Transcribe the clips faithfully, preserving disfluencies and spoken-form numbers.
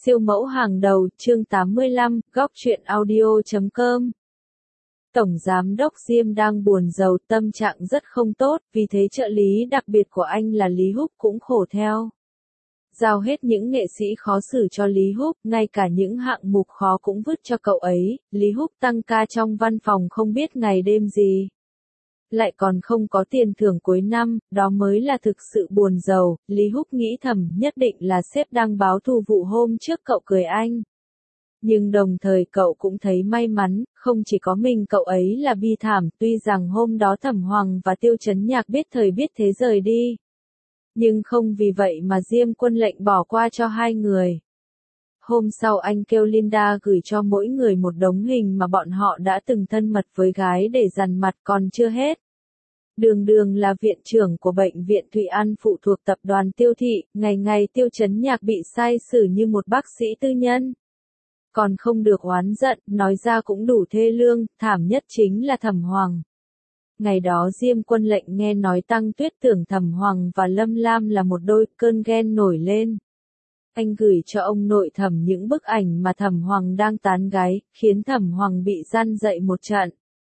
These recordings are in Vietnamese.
Siêu mẫu hàng đầu, chương tám mươi lăm, góc truyện audio chấm com. Tổng giám đốc Diêm đang buồn rầu, tâm trạng rất không tốt, vì thế trợ lý đặc biệt của anh là Lý Húc cũng khổ theo. Giao hết những nghệ sĩ khó xử cho Lý Húc, ngay cả những hạng mục khó cũng vứt cho cậu ấy, Lý Húc tăng ca trong văn phòng không biết ngày đêm gì. Lại còn không có tiền thưởng cuối năm, đó mới là thực sự buồn rầu, Lý Húc nghĩ thầm nhất định là sếp đang báo thù vụ hôm trước cậu cười anh. Nhưng đồng thời cậu cũng thấy may mắn, không chỉ có mình cậu ấy là bi thảm, tuy rằng hôm đó Thẩm Hoàng và Tiêu Chấn Nhạc biết thời biết thế rời đi. Nhưng không vì vậy mà Diêm Quân lệnh bỏ qua cho hai người. Hôm sau anh kêu Linda gửi cho mỗi người một đống hình mà bọn họ đã từng thân mật với gái để dằn mặt còn chưa hết. Đường Đường là viện trưởng của bệnh viện Thụy An phụ thuộc tập đoàn Tiêu Thị, ngày ngày Tiêu Chấn Nhạc bị sai xử như một bác sĩ tư nhân. Còn không được oán giận, nói ra cũng đủ thê lương, thảm nhất chính là Thẩm Hoàng. Ngày đó Diêm Quân lệnh nghe nói Tăng Tuyết tưởng Thẩm Hoàng và Lâm Lam là một đôi, cơn ghen nổi lên. Anh gửi cho ông nội Thẩm những bức ảnh mà Thẩm Hoàng đang tán gái, khiến Thẩm Hoàng bị gian dậy một trận.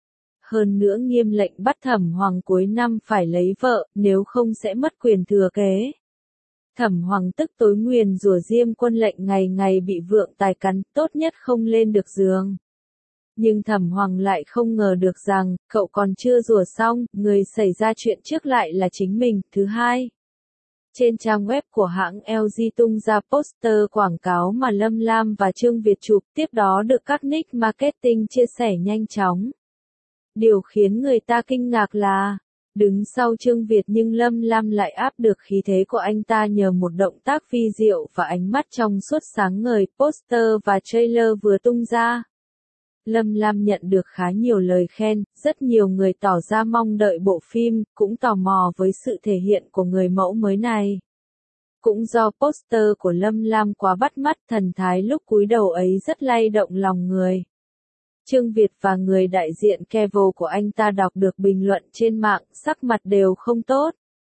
Hơn nữa nghiêm lệnh bắt Thẩm Hoàng cuối năm phải lấy vợ, nếu không sẽ mất quyền thừa kế. Thẩm Hoàng tức tối nguyền rủa Diêm Quân lệnh ngày ngày bị vượng tài cắn, tốt nhất không lên được giường. Nhưng Thẩm Hoàng lại không ngờ được rằng, cậu còn chưa rủa xong, người xảy ra chuyện trước lại là chính mình. Thứ hai, trên trang web của hãng lờ giê tung ra poster quảng cáo mà Lâm Lam và Trương Việt chụp, tiếp đó được các nick marketing chia sẻ nhanh chóng. Điều khiến người ta kinh ngạc là, đứng sau Trương Việt nhưng Lâm Lam lại áp được khí thế của anh ta nhờ một động tác phi diệu và ánh mắt trong suốt sáng ngời. Poster và trailer vừa tung ra, Lâm Lam nhận được khá nhiều lời khen, rất nhiều người tỏ ra mong đợi bộ phim, cũng tò mò với sự thể hiện của người mẫu mới này. Cũng do poster của Lâm Lam quá bắt mắt, thần thái lúc cúi đầu ấy rất lay động lòng người. Trương Việt và người đại diện Kevo của anh ta đọc được bình luận trên mạng, sắc mặt đều không tốt.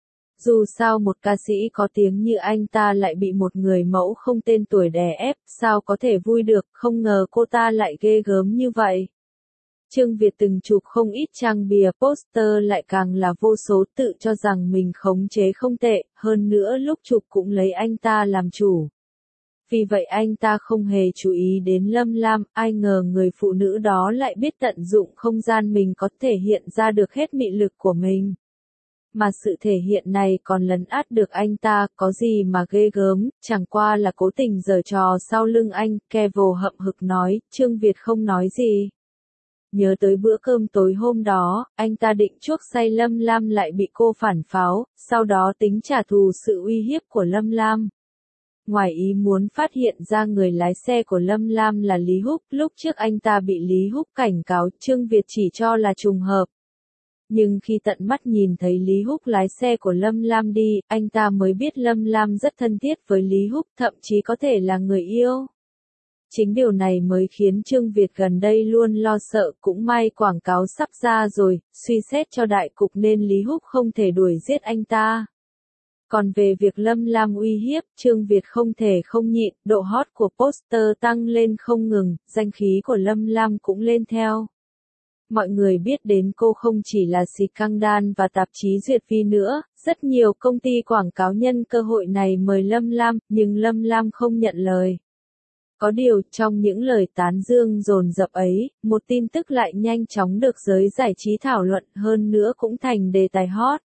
Dù sao một ca sĩ có tiếng như anh ta lại bị một người mẫu không tên tuổi đè ép, sao có thể vui được, không ngờ cô ta lại ghê gớm như vậy. Trương Việt từng chụp không ít trang bìa poster lại càng là vô số, tự cho rằng mình khống chế không tệ, hơn nữa lúc chụp cũng lấy anh ta làm chủ. Vì vậy anh ta không hề chú ý đến Lâm Lam, ai ngờ người phụ nữ đó lại biết tận dụng không gian mình có thể hiện ra được hết mị lực của mình. Mà sự thể hiện này còn lấn át được anh ta, có gì mà ghê gớm, chẳng qua là cố tình giở trò sau lưng anh. Kevo hậm hực nói, Trương Việt không nói gì. Nhớ tới bữa cơm tối hôm đó, anh ta định chuốc say Lâm Lam lại bị cô phản pháo, sau đó tính trả thù sự uy hiếp của Lâm Lam. Ngoài ý muốn phát hiện ra người lái xe của Lâm Lam là Lý Húc, lúc trước anh ta bị Lý Húc cảnh cáo, Trương Việt chỉ cho là trùng hợp. Nhưng khi tận mắt nhìn thấy Lý Húc lái xe của Lâm Lam đi, anh ta mới biết Lâm Lam rất thân thiết với Lý Húc, thậm chí có thể là người yêu. Chính điều này mới khiến Trương Việt gần đây luôn lo sợ, cũng may quảng cáo sắp ra rồi, suy xét cho đại cục nên Lý Húc không thể đuổi giết anh ta. Còn về việc Lâm Lam uy hiếp, Trương Việt không thể không nhịn, độ hot của poster tăng lên không ngừng, danh khí của Lâm Lam cũng lên theo. Mọi người biết đến cô không chỉ là scandal và tạp chí duyệt vi nữa, rất nhiều công ty quảng cáo nhân cơ hội này mời Lâm Lam, nhưng Lâm Lam không nhận lời. Có điều, trong những lời tán dương dồn dập ấy, một tin tức lại nhanh chóng được giới giải trí thảo luận, hơn nữa cũng thành đề tài hot.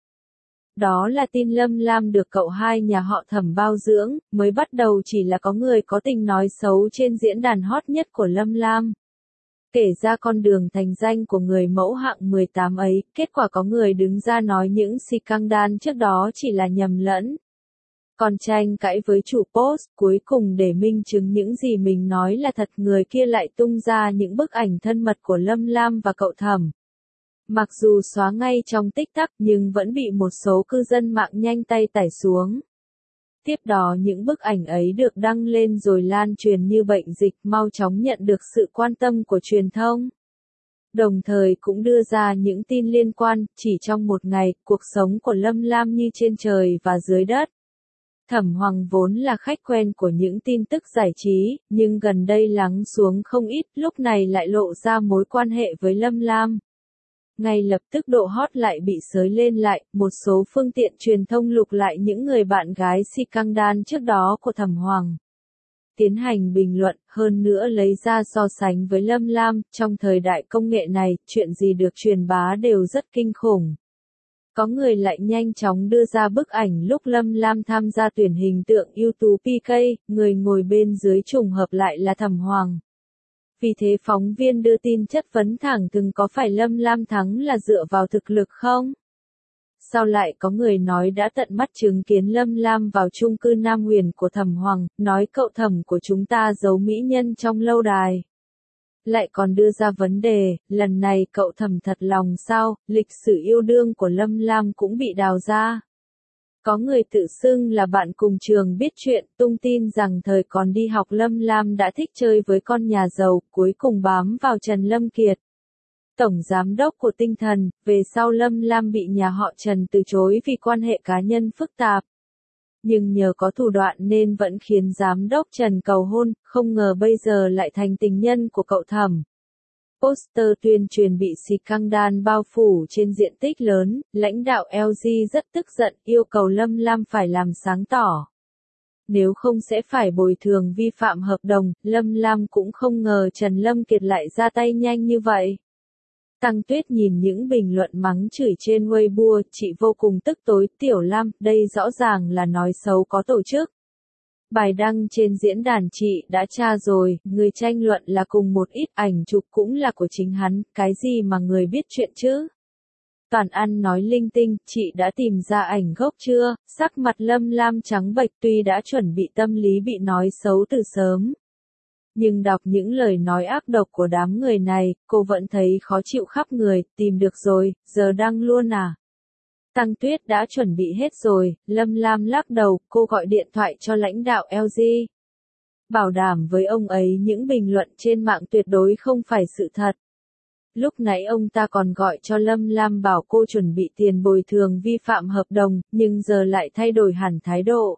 Đó là tin Lâm Lam được cậu hai nhà họ Thẩm bao dưỡng, mới bắt đầu chỉ là có người có tình nói xấu trên diễn đàn hot nhất của Lâm Lam. Kể ra con đường thành danh của người mẫu hạng mười tám ấy, kết quả có người đứng ra nói những scandal trước đó chỉ là nhầm lẫn. Còn tranh cãi với chủ post, cuối cùng để minh chứng những gì mình nói là thật, người kia lại tung ra những bức ảnh thân mật của Lâm Lam và cậu Thẩm. Mặc dù xóa ngay trong tích tắc nhưng vẫn bị một số cư dân mạng nhanh tay tải xuống. Tiếp đó những bức ảnh ấy được đăng lên rồi lan truyền như bệnh dịch, mau chóng nhận được sự quan tâm của truyền thông. Đồng thời cũng đưa ra những tin liên quan, chỉ trong một ngày, cuộc sống của Lâm Lam như trên trời và dưới đất. Thẩm Hoàng vốn là khách quen của những tin tức giải trí, nhưng gần đây lắng xuống không ít, lúc này lại lộ ra mối quan hệ với Lâm Lam. Ngay lập tức độ hot lại bị xới lên lại, một số phương tiện truyền thông lục lại những người bạn gái scandal trước đó của Thẩm Hoàng. Tiến hành bình luận, hơn nữa lấy ra so sánh với Lâm Lam, trong thời đại công nghệ này, chuyện gì được truyền bá đều rất kinh khủng. Có người lại nhanh chóng đưa ra bức ảnh lúc Lâm Lam tham gia tuyển hình tượng YouTube pê ca, người ngồi bên dưới trùng hợp lại là Thẩm Hoàng. Vì thế phóng viên đưa tin chất vấn thẳng thừng có phải Lâm Lam thắng là dựa vào thực lực không? Sau lại có người nói đã tận mắt chứng kiến Lâm Lam vào chung cư Nam Huyền của Thẩm Hoàng, nói cậu Thẩm của chúng ta giấu mỹ nhân trong lâu đài. Lại còn đưa ra vấn đề, lần này cậu Thẩm thật lòng sao, lịch sử yêu đương của Lâm Lam cũng bị đào ra. Có người tự xưng là bạn cùng trường biết chuyện, tung tin rằng thời còn đi học Lâm Lam đã thích chơi với con nhà giàu, cuối cùng bám vào Trần Lâm Kiệt. Tổng giám đốc của Tinh Thần, về sau Lâm Lam bị nhà họ Trần từ chối vì quan hệ cá nhân phức tạp. Nhưng nhờ có thủ đoạn nên vẫn khiến giám đốc Trần cầu hôn, không ngờ bây giờ lại thành tình nhân của cậu Thẩm. Poster tuyên truyền bị scandal bao phủ trên diện tích lớn, lãnh đạo lờ giê rất tức giận, yêu cầu Lâm Lam phải làm sáng tỏ. Nếu không sẽ phải bồi thường vi phạm hợp đồng, Lâm Lam cũng không ngờ Trần Lâm Kiệt lại ra tay nhanh như vậy. Tăng Tuyết nhìn những bình luận mắng chửi trên Weibo, chị vô cùng tức tối, Tiểu Lam, đây rõ ràng là nói xấu có tổ chức. Bài đăng trên diễn đàn chị đã tra rồi, người tranh luận là cùng một ít, ảnh chụp cũng là của chính hắn, cái gì mà người biết chuyện chứ? Toàn ăn nói linh tinh, chị đã tìm ra ảnh gốc chưa? Sắc mặt Lâm Lam trắng bệch, tuy đã chuẩn bị tâm lý bị nói xấu từ sớm. Nhưng đọc những lời nói ác độc của đám người này, cô vẫn thấy khó chịu khắp người, tìm được rồi, giờ đăng luôn à? Tăng Tuyết đã chuẩn bị hết rồi, Lâm Lam lắc đầu, cô gọi điện thoại cho lãnh đạo lờ giê. Bảo đảm với ông ấy những bình luận trên mạng tuyệt đối không phải sự thật. Lúc nãy ông ta còn gọi cho Lâm Lam bảo cô chuẩn bị tiền bồi thường vi phạm hợp đồng, nhưng giờ lại thay đổi hẳn thái độ.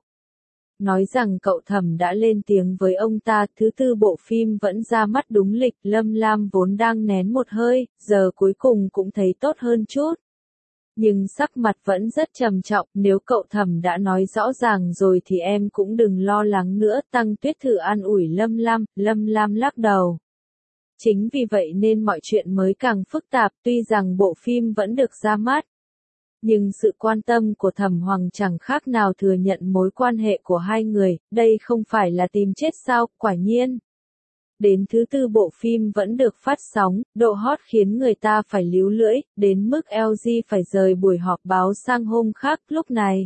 Nói rằng cậu Thẩm đã lên tiếng với ông ta, thứ tư bộ phim vẫn ra mắt đúng lịch, Lâm Lam vốn đang nén một hơi, giờ cuối cùng cũng thấy tốt hơn chút. Nhưng sắc mặt vẫn rất trầm trọng, nếu cậu Thẩm đã nói rõ ràng rồi thì em cũng đừng lo lắng nữa, Tăng Tuyết thử an ủi Lâm Lam, Lâm Lam lắc đầu. Chính vì vậy nên mọi chuyện mới càng phức tạp, tuy rằng bộ phim vẫn được ra mắt. Nhưng sự quan tâm của Thẩm Hoàng chẳng khác nào thừa nhận mối quan hệ của hai người, đây không phải là tìm chết sao, quả nhiên. Đến thứ tư bộ phim vẫn được phát sóng, độ hot khiến người ta phải líu lưỡi, đến mức lờ giê phải rời buổi họp báo sang hôm khác, lúc này.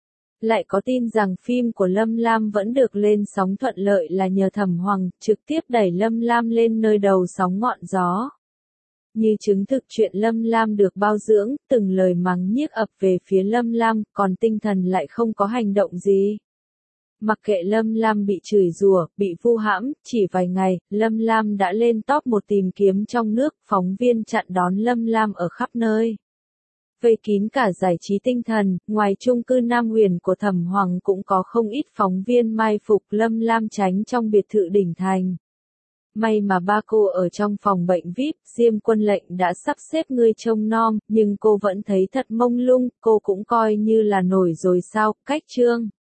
Lại có tin rằng phim của Lâm Lam vẫn được lên sóng thuận lợi là nhờ Thẩm Hoàng, trực tiếp đẩy Lâm Lam lên nơi đầu sóng ngọn gió. Như chứng thực chuyện Lâm Lam được bao dưỡng, từng lời mắng nhiếc ập về phía Lâm Lam, còn Tinh Thần lại không có hành động gì. Mặc kệ Lâm Lam bị chửi rủa, bị vu hãm, chỉ vài ngày, Lâm Lam đã lên top một tìm kiếm trong nước, phóng viên chặn đón Lâm Lam ở khắp nơi. Vây kín cả giải trí Tinh Thần, ngoài chung cư Nam Huyền của Thẩm Hoàng cũng có không ít phóng viên mai phục Lâm Lam tránh trong biệt thự đỉnh thành. May mà ba cô ở trong phòng bệnh vi ai pi, Diêm Quân Lệnh đã sắp xếp người trông nom, nhưng cô vẫn thấy thật mông lung, cô cũng coi như là nổi rồi sao, cách trương.